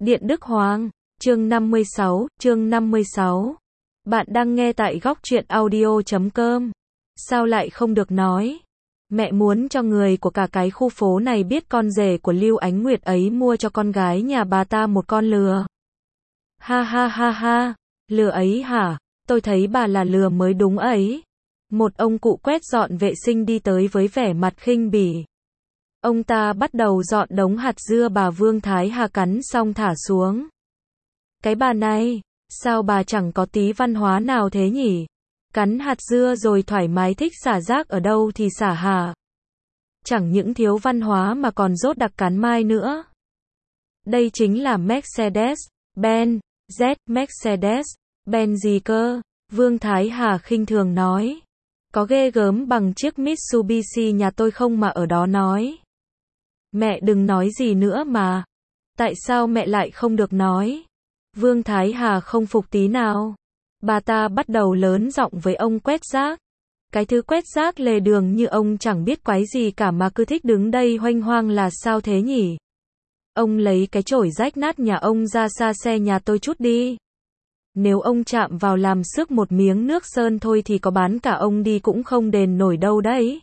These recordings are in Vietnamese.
Điện Đức Hoàng, chương 56. Bạn đang nghe tại góc truyện audio.com. Sao lại không được nói? Mẹ muốn cho người của cả cái khu phố này biết con rể của Lưu Ánh Nguyệt ấy mua cho con gái nhà bà ta một con lừa. Ha ha ha ha, lừa ấy hả? Tôi thấy bà là lừa mới đúng ấy. Một ông cụ quét dọn vệ sinh đi tới với vẻ mặt khinh bỉ. Ông ta bắt đầu dọn đống hạt dưa bà Vương Thái Hà cắn xong thả xuống. Cái bà này, sao bà chẳng có tí văn hóa nào thế nhỉ? Cắn hạt dưa rồi thoải mái thích xả rác ở đâu thì xả hả? Chẳng những thiếu văn hóa mà còn dốt đặc cắn mai nữa. Đây chính là Mercedes-Benz, Mercedes-Benz gì cơ? Vương Thái Hà khinh thường nói. Có ghê gớm bằng chiếc Mitsubishi nhà tôi không mà ở đó nói. Mẹ đừng nói gì nữa mà. Tại sao mẹ lại không được nói? Vương Thái Hà không phục tí nào. Bà ta bắt đầu lớn giọng với ông quét rác. Cái thứ quét rác lề đường như ông chẳng biết quái gì cả mà cứ thích đứng đây hoanh hoang là sao thế nhỉ? Ông lấy cái chổi rách nát nhà ông ra xa xe nhà tôi chút đi. Nếu ông chạm vào làm xước một miếng nước sơn thôi thì có bán cả ông đi cũng không đền nổi đâu đấy.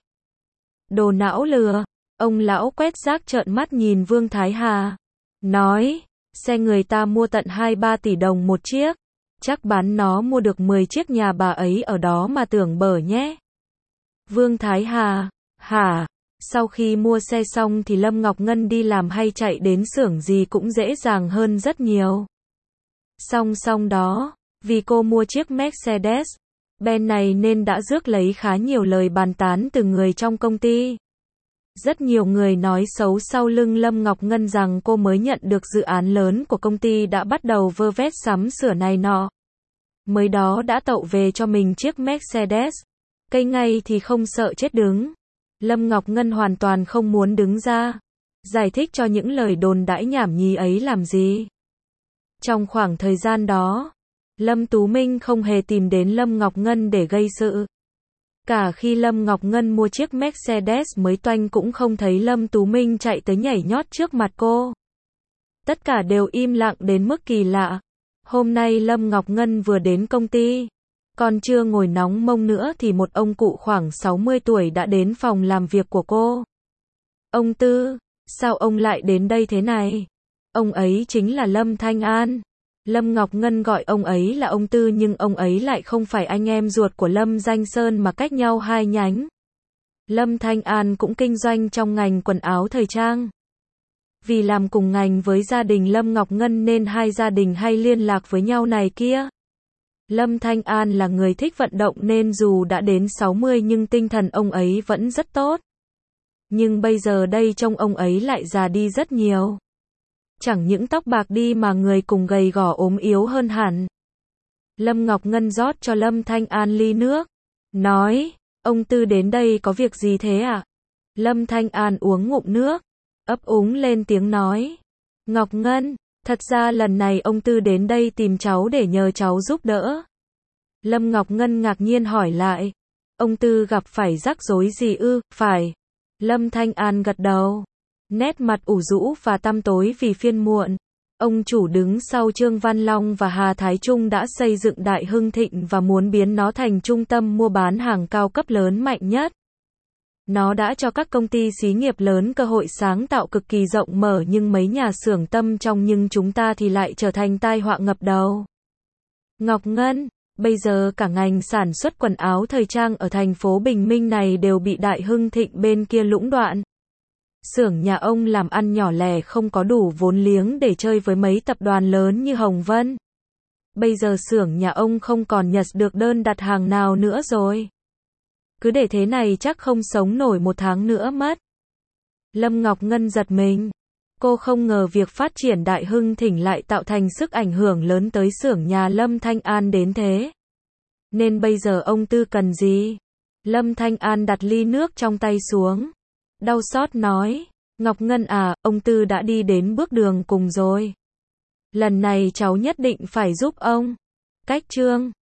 Đồ não lừa. Ông lão quét rác trợn mắt nhìn Vương Thái Hà. Nói, xe người ta mua tận 2-3 tỷ đồng một chiếc. Chắc bán nó mua được 10 chiếc nhà bà ấy ở đó mà tưởng bở nhé. Vương Thái Hà, hả? Sau khi mua xe xong thì Lâm Ngọc Ngân đi làm hay chạy đến xưởng gì cũng dễ dàng hơn rất nhiều. Song đó, vì cô mua chiếc Mercedes-Benz này nên đã rước lấy khá nhiều lời bàn tán từ người trong công ty. Rất nhiều người nói xấu sau lưng Lâm Ngọc Ngân rằng cô mới nhận được dự án lớn của công ty đã bắt đầu vơ vét sắm sửa này nọ. Mới đó đã tậu về cho mình chiếc Mercedes. Cây ngay thì không sợ chết đứng. Lâm Ngọc Ngân hoàn toàn không muốn đứng ra giải thích cho những lời đồn đãi nhảm nhí ấy làm gì. Trong khoảng thời gian đó, Lâm Tú Minh không hề tìm đến Lâm Ngọc Ngân để gây sự. Cả khi Lâm Ngọc Ngân mua chiếc Mercedes mới toanh cũng không thấy Lâm Tú Minh chạy tới nhảy nhót trước mặt cô. Tất cả đều im lặng đến mức kỳ lạ. Hôm nay Lâm Ngọc Ngân vừa đến công ty. Còn chưa ngồi nóng mông nữa thì một ông cụ khoảng 60 tuổi đã đến phòng làm việc của cô. Ông Tư, sao ông lại đến đây thế này? Ông ấy chính là Lâm Thanh An. Lâm Ngọc Ngân gọi ông ấy là ông Tư nhưng ông ấy lại không phải anh em ruột của Lâm Danh Sơn mà cách nhau 2 nhánh. Lâm Thanh An cũng kinh doanh trong ngành quần áo thời trang. Vì làm cùng ngành với gia đình Lâm Ngọc Ngân nên hai gia đình hay liên lạc với nhau này kia. Lâm Thanh An là người thích vận động nên dù đã đến 60 nhưng tinh thần ông ấy vẫn rất tốt. Nhưng bây giờ đây trông ông ấy lại già đi rất nhiều. Chẳng những tóc bạc đi mà người cùng gầy gò ốm yếu hơn hẳn. Lâm Ngọc Ngân rót cho Lâm Thanh An ly nước. Nói, ông Tư đến đây có việc gì thế ạ? Lâm Thanh An uống ngụm nước. Ấp úng lên tiếng nói. Ngọc Ngân, thật ra lần này ông Tư đến đây tìm cháu để nhờ cháu giúp đỡ. Lâm Ngọc Ngân ngạc nhiên hỏi lại. Ông Tư gặp phải rắc rối gì ư? Phải. Lâm Thanh An gật đầu. Nét mặt ủ rũ và tăm tối vì phiên muộn. Ông chủ đứng sau Trương Văn Long và Hà Thái Trung đã xây dựng Đại Hưng Thịnh và muốn biến nó thành trung tâm mua bán hàng cao cấp lớn mạnh nhất. Nó đã cho các công ty xí nghiệp lớn cơ hội sáng tạo cực kỳ rộng mở nhưng mấy nhà xưởng tâm trong nhưng chúng ta thì lại trở thành tai họa ngập đầu. Ngọc Ngân, bây giờ cả ngành sản xuất quần áo thời trang ở thành phố Bình Minh này đều bị Đại Hưng Thịnh bên kia lũng đoạn. Xưởng nhà ông làm ăn nhỏ lẻ không có đủ vốn liếng để chơi với mấy tập đoàn lớn như Hồng Vân. Bây giờ xưởng nhà ông không còn nhận được đơn đặt hàng nào nữa rồi. Cứ để thế này chắc không sống nổi 1 tháng nữa mất. Lâm Ngọc Ngân giật mình. Cô không ngờ việc phát triển Đại Hưng Thịnh lại tạo thành sức ảnh hưởng lớn tới xưởng nhà Lâm Thanh An đến thế. Nên bây giờ ông Tư cần gì? Lâm Thanh An đặt ly nước trong tay xuống. Đau xót nói, Ngọc Ngân à, ông Tư đã đi đến bước đường cùng rồi. Lần này cháu nhất định phải giúp ông. Cách Trương